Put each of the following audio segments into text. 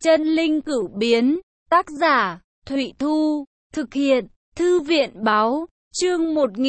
Chân linh cửu biến, tác giả, Thụy Thu, thực hiện, Thư viện báo, chương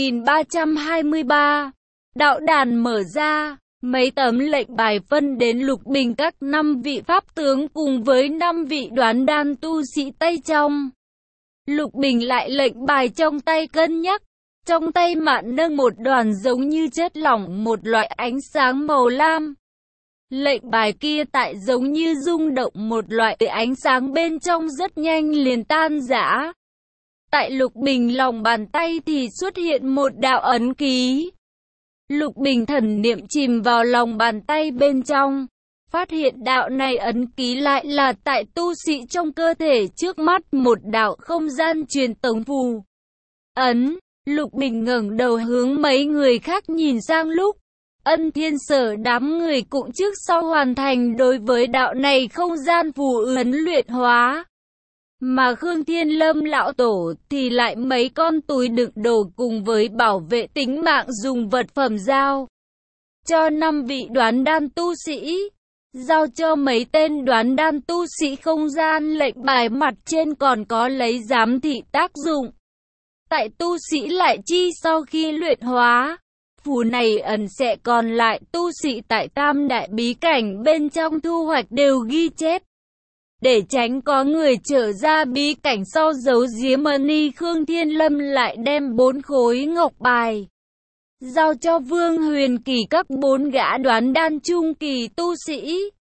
1323. Đạo đàn mở ra, mấy tấm lệnh bài phân đến Lục Bình các 5 vị pháp tướng cùng với 5 vị đoán đan tu sĩ tay trong. Lục Bình lại lệnh bài trong tay cân nhắc, trong tay mạn nâng một đoàn giống như chất lỏng một loại ánh sáng màu lam. Lệnh bài kia tại giống như rung động một loại ánh sáng bên trong rất nhanh liền tan rã. Tại Lục Bình lòng bàn tay thì xuất hiện một đạo ấn ký. Lục Bình thần niệm chìm vào lòng bàn tay bên trong, phát hiện đạo này ấn ký lại là tại tu sĩ trong cơ thể trước mắt một đạo không gian truyền tống phù. Ấn, Lục Bình ngẩng đầu hướng mấy người khác nhìn sang lúc. Ân Thiên Sở đám người cũng trước sau hoàn thành đối với đạo này không gian phù ấn luyện hóa. Mà Khương Thiên Lâm lão tổ thì lại mấy con túi đựng đồ cùng với bảo vệ tính mạng dùng vật phẩm giao cho 5 vị đoán đan tu sĩ. Giao cho mấy tên đoán đan tu sĩ không gian lệnh bài mặt trên còn có lấy giám thị tác dụng. Tại tu sĩ lại chi sau khi luyện hóa, phù này ẩn sẽ còn lại tu sĩ tại tam đại bí cảnh bên trong thu hoạch đều ghi chép. Để tránh có người trở ra bí cảnh sau giấu giếm ân, Khương Thiên Lâm lại đem 4 khối ngọc bài giao cho Vương Huyền Kỳ các 4 gã đoán đan trung kỳ tu sĩ.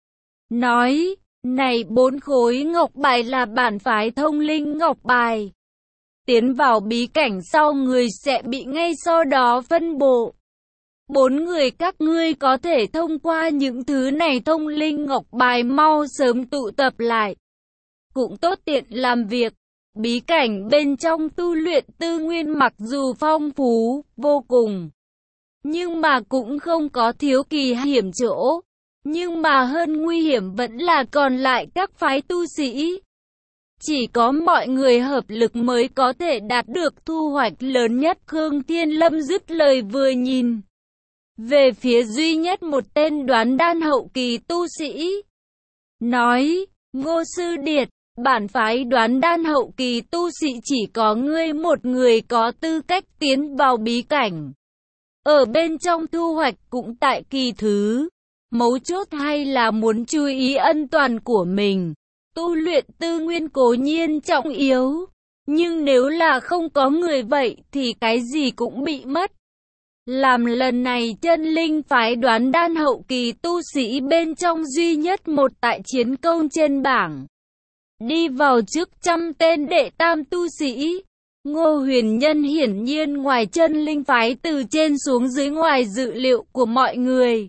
Nói, này 4 khối ngọc bài là bản phái thông linh ngọc bài. Tiến vào bí cảnh sau người sẽ bị ngay sau đó phân bộ. 4 người các ngươi có thể thông qua những thứ này thông linh ngọc bài mau sớm tụ tập lại. Cũng tốt tiện làm việc. Bí cảnh bên trong tu luyện tư nguyên mặc dù phong phú, vô cùng. Nhưng mà cũng không có thiếu kỳ hiểm chỗ. Nhưng mà hơn nguy hiểm vẫn là còn lại các phái tu sĩ. Chỉ có mọi người hợp lực mới có thể đạt được thu hoạch lớn nhất. Khương Thiên Lâm dứt lời vừa nhìn về phía duy nhất một tên đoán đan hậu kỳ tu sĩ. Nói, Ngô Sư Điệt, bản phái đoán đan hậu kỳ tu sĩ chỉ có ngươi một người có tư cách tiến vào bí cảnh. Ở bên trong thu hoạch cũng tại kỳ thứ. Mấu chốt hay là muốn chú ý an toàn của mình. Tu luyện tư nguyên cố nhiên trọng yếu. Nhưng nếu là không có người vậy thì cái gì cũng bị mất. Làm lần này chân linh phái đoán đan hậu kỳ tu sĩ bên trong duy nhất một tại chiến công trên bảng. Đi vào trước 100 tên đệ tam tu sĩ. Ngô Huyền Nhân hiển nhiên ngoài chân linh phái từ trên xuống dưới ngoài dự liệu của mọi người.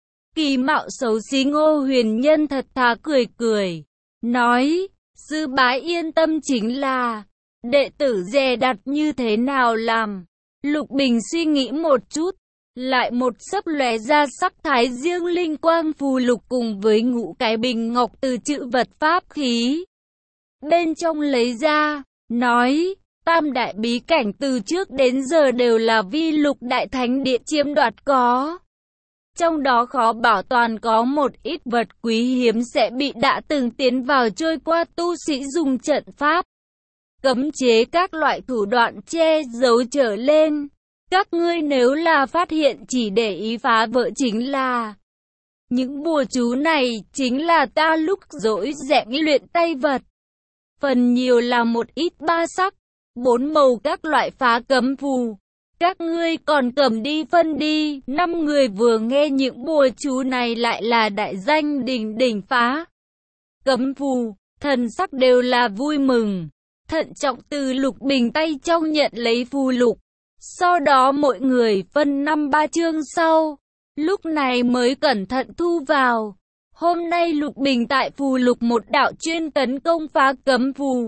Kỳ mạo xấu xí Ngô Huyền Nhân thật thà cười cười. Nói, sư bái yên tâm chính là, đệ tử dè đặt như thế nào làm. Lục Bình suy nghĩ một chút, lại một sấp lóe ra sắc thái riêng linh quang phù lục cùng với ngũ cái bình ngọc từ chữ vật pháp khí. Bên trong lấy ra, nói, tam đại bí cảnh từ trước đến giờ đều là vi lục đại thánh địa chiếm đoạt có. Trong đó khó bảo toàn có một ít vật quý hiếm sẽ bị đã từng tiến vào trôi qua tu sĩ dùng trận pháp. Cấm chế các loại thủ đoạn che giấu trở lên. Các ngươi nếu là phát hiện chỉ để ý phá vỡ chính là. Những bùa chú này chính là ta lúc rỗi rẽn luyện tay vật. Phần nhiều là một ít 3 sắc, 4 màu các loại phá cấm phù. Các ngươi còn cầm đi phân đi. 5 người vừa nghe những bùa chú này lại là đại danh đỉnh đỉnh phá cấm phù, thần sắc đều là vui mừng. Thận trọng từ Lục Bình tay trong nhận lấy phù lục. Sau đó mỗi người phân 5-3 chương sau. Lúc này mới cẩn thận thu vào. Hôm nay Lục Bình tại phù lục một đạo chuyên tấn công phá cấm phù.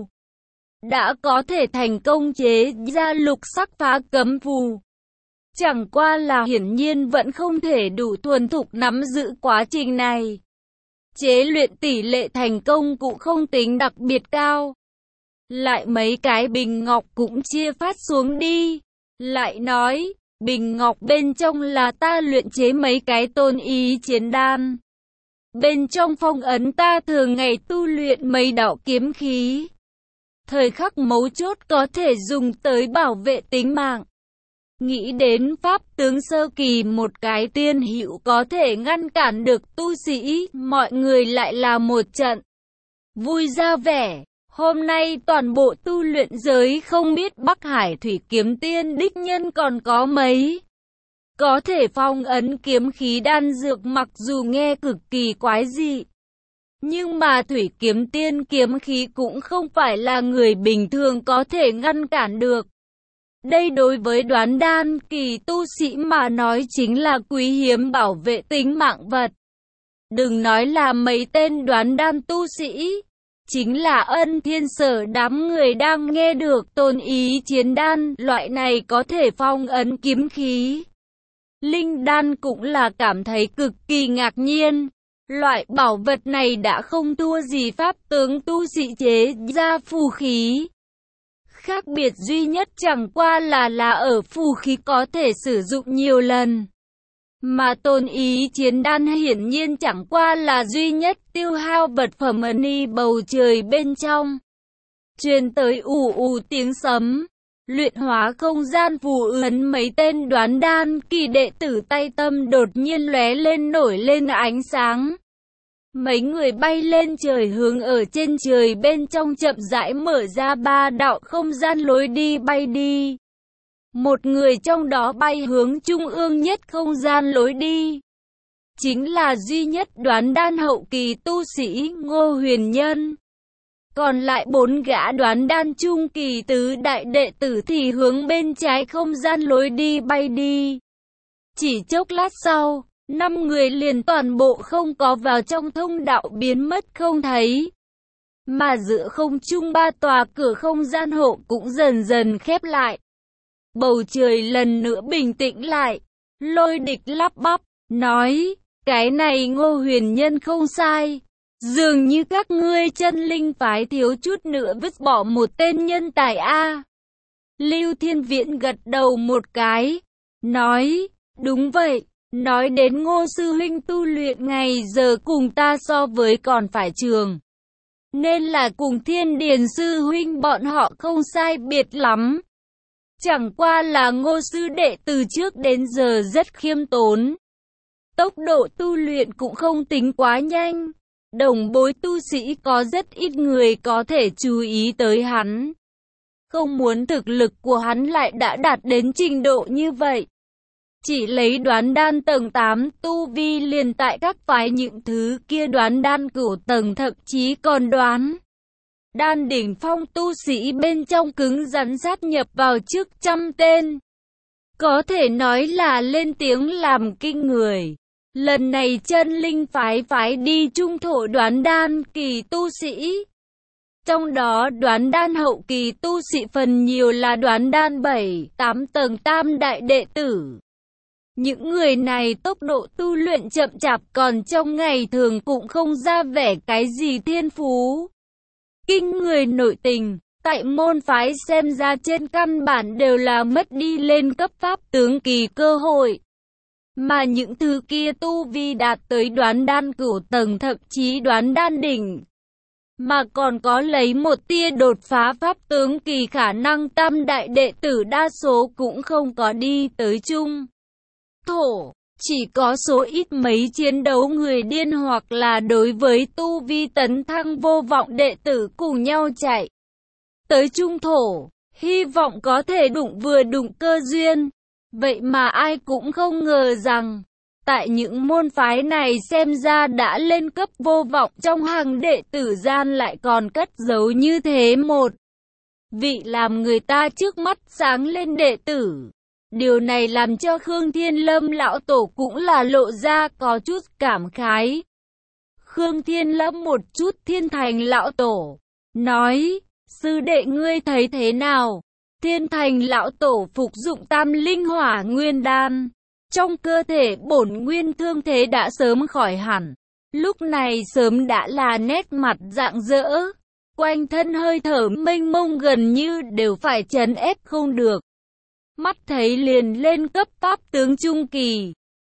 Đã có thể thành công chế ra lục sắc phá cấm phù. Chẳng qua là hiển nhiên vẫn không thể đủ thuần thục nắm giữ quá trình này. Chế luyện tỷ lệ thành công cũng không tính đặc biệt cao. Lại mấy cái bình ngọc cũng chia phát xuống đi. Lại nói, bình ngọc bên trong là ta luyện chế mấy cái tôn ý chiến đan. Bên trong phong ấn ta thường ngày tu luyện mấy đạo kiếm khí. Thời khắc mấu chốt có thể dùng tới bảo vệ tính mạng. Nghĩ đến pháp tướng sơ kỳ một cái tiên hữu có thể ngăn cản được tu sĩ, mọi người lại là một trận vui ra vẻ. Hôm nay toàn bộ tu luyện giới không biết Bắc Hải Thủy Kiếm Tiên đích nhân còn có mấy có thể phong ấn kiếm khí đan dược, mặc dù nghe cực kỳ quái dị. Nhưng mà Thủy Kiếm Tiên kiếm khí cũng không phải là người bình thường có thể ngăn cản được. Đây đối với đoán đan kỳ tu sĩ mà nói chính là quý hiếm bảo vệ tính mạng vật. Đừng nói là mấy tên đoán đan tu sĩ, chính là Ân Thiên Sở đám người đang nghe được Tôn Ý Chiến Đan loại này có thể phong ấn kiếm khí. Linh đan cũng là cảm thấy cực kỳ ngạc nhiên. Loại bảo vật này đã không thua gì pháp tướng tu sĩ chế ra phù khí. Khác biệt duy nhất chẳng qua là ở phù khí có thể sử dụng nhiều lần. Mà Tôn Ý Chiến Đan hiển nhiên chẳng qua là duy nhất tiêu hao vật phẩm ni bầu trời bên trong. Truyền tới ù ù tiếng sấm. Luyện hóa không gian phù ấn, mấy tên đoán đan kỳ đệ tử tay tâm đột nhiên lóe lên nổi lên ánh sáng. Mấy người bay lên trời, hướng ở trên trời bên trong chậm rãi mở ra 3 đạo không gian lối đi bay đi. Một người trong đó bay hướng trung ương nhất không gian lối đi. Chính là duy nhất đoán đan hậu kỳ tu sĩ Ngô Huyền Nhân. Còn lại 4 gã đoán đan trung kỳ tứ đại đệ tử thì hướng bên trái không gian lối đi bay đi. Chỉ chốc lát sau, 5 người liền toàn bộ không có vào trong thông đạo biến mất không thấy. Mà giữa không trung 3 tòa cửa không gian hộ cũng dần dần khép lại. Bầu trời lần nữa bình tĩnh lại. Lôi Địch lắp bắp, nói, cái này Ngô Huyền Nhân không sai. Dường như các ngươi chân linh phái thiếu chút nữa vứt bỏ một tên nhân tài a. Lưu Thiên Viễn gật đầu một cái, nói, đúng vậy, nói đến Ngô sư huynh tu luyện ngày giờ cùng ta so với còn phải trường. Nên là cùng Thiên Điền sư huynh bọn họ không sai biệt lắm. Chẳng qua là Ngô sư đệ từ trước đến giờ rất khiêm tốn. Tốc độ tu luyện cũng không tính quá nhanh. Đồng bối tu sĩ có rất ít người có thể chú ý tới hắn. Không muốn thực lực của hắn lại đã đạt đến trình độ như vậy. Chỉ lấy đoán đan tầng 8 tu vi liền tại các phái những thứ kia đoán đan cửu tầng, thậm chí còn đoán đan đỉnh phong tu sĩ bên trong cứng rắn sát nhập vào trước 100 tên. Có thể nói là lên tiếng làm kinh người. Lần này chân linh phái đi trung thổ đoán đan kỳ tu sĩ. Trong đó đoán đan hậu kỳ tu sĩ phần nhiều là đoán đan 7-8 tầng tam đại đệ tử. Những người này tốc độ tu luyện chậm chạp, còn trong ngày thường cũng không ra vẻ cái gì thiên phú kinh người nội tình. Tại môn phái xem ra trên căn bản đều là mất đi lên cấp pháp tướng kỳ cơ hội. Mà những thứ kia tu vi đạt tới đoán đan cửu tầng, thậm chí đoán đan đỉnh, mà còn có lấy một tia đột phá pháp tướng kỳ khả năng, tam đại đệ tử đa số cũng không có đi tới trung thổ. Chỉ có số ít mấy chiến đấu người điên hoặc là đối với tu vi tấn thăng vô vọng đệ tử cùng nhau chạy tới trung thổ, hy vọng có thể vừa đụng cơ duyên. Vậy mà ai cũng không ngờ rằng, tại những môn phái này xem ra đã lên cấp vô vọng trong hàng đệ tử gian lại còn cất giấu như thế một vị làm người ta trước mắt sáng lên đệ tử. Điều này làm cho Khương Thiên Lâm lão tổ cũng là lộ ra có chút cảm khái. Khương Thiên Lâm một chút Thiên Thành lão tổ, nói, sư đệ ngươi thấy thế nào? Thiên Thành lão tổ phục dụng tam linh hỏa nguyên đan. Trong cơ thể bổn nguyên thương thế đã sớm khỏi hẳn. Lúc này sớm đã là nét mặt rạng rỡ. Quanh thân hơi thở mênh mông gần như đều phải trấn ép không được. Mắt thấy liền lên cấp pháp tướng trung kỳ.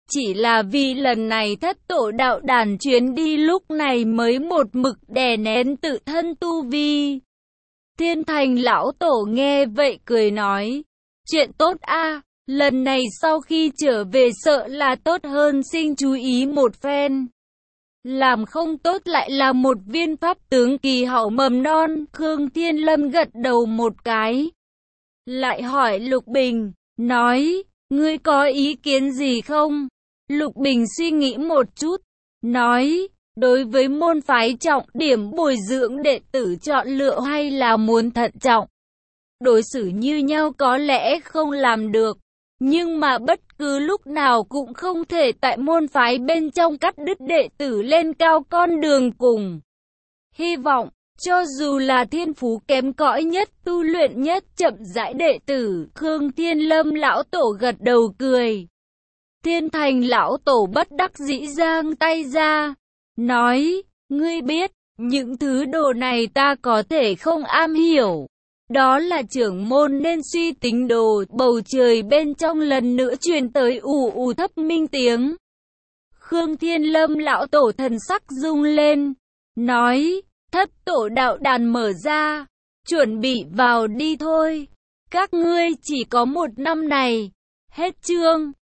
Chỉ là vì lần này thất tổ đạo đàn chuyến đi lúc này mới một mực đè nén tự thân tu vi. Thiên Thành lão tổ nghe vậy cười nói, chuyện tốt a, lần này sau khi trở về sợ là tốt hơn xin chú ý một phen. Làm không tốt lại là một viên pháp tướng kỳ hậu mầm non. Khương Thiên Lâm gật đầu một cái, lại hỏi Lục Bình, nói, ngươi có ý kiến gì không? Lục Bình suy nghĩ một chút, nói, đối với môn phái trọng điểm bồi dưỡng đệ tử chọn lựa hay là muốn thận trọng. Đối xử như nhau có lẽ không làm được, nhưng mà bất cứ lúc nào cũng không thể tại môn phái bên trong cắt đứt đệ tử lên cao con đường cùng. Hy vọng, cho dù là thiên phú kém cỏi nhất, tu luyện nhất chậm rãi đệ tử, Khương Thiên Lâm lão tổ gật đầu cười. Thiên Thành lão tổ bất đắc dĩ giang tay ra, nói, ngươi biết, những thứ đồ này ta có thể không am hiểu. Đó là trưởng môn nên suy tính đồ. Bầu trời bên trong lần nữa truyền tới ù ù thấp minh tiếng. Khương Thiên Lâm lão tổ thần sắc rung lên, nói, thất tổ đạo đàn mở ra, chuẩn bị vào đi thôi. Các ngươi chỉ có một năm này. Hết chương.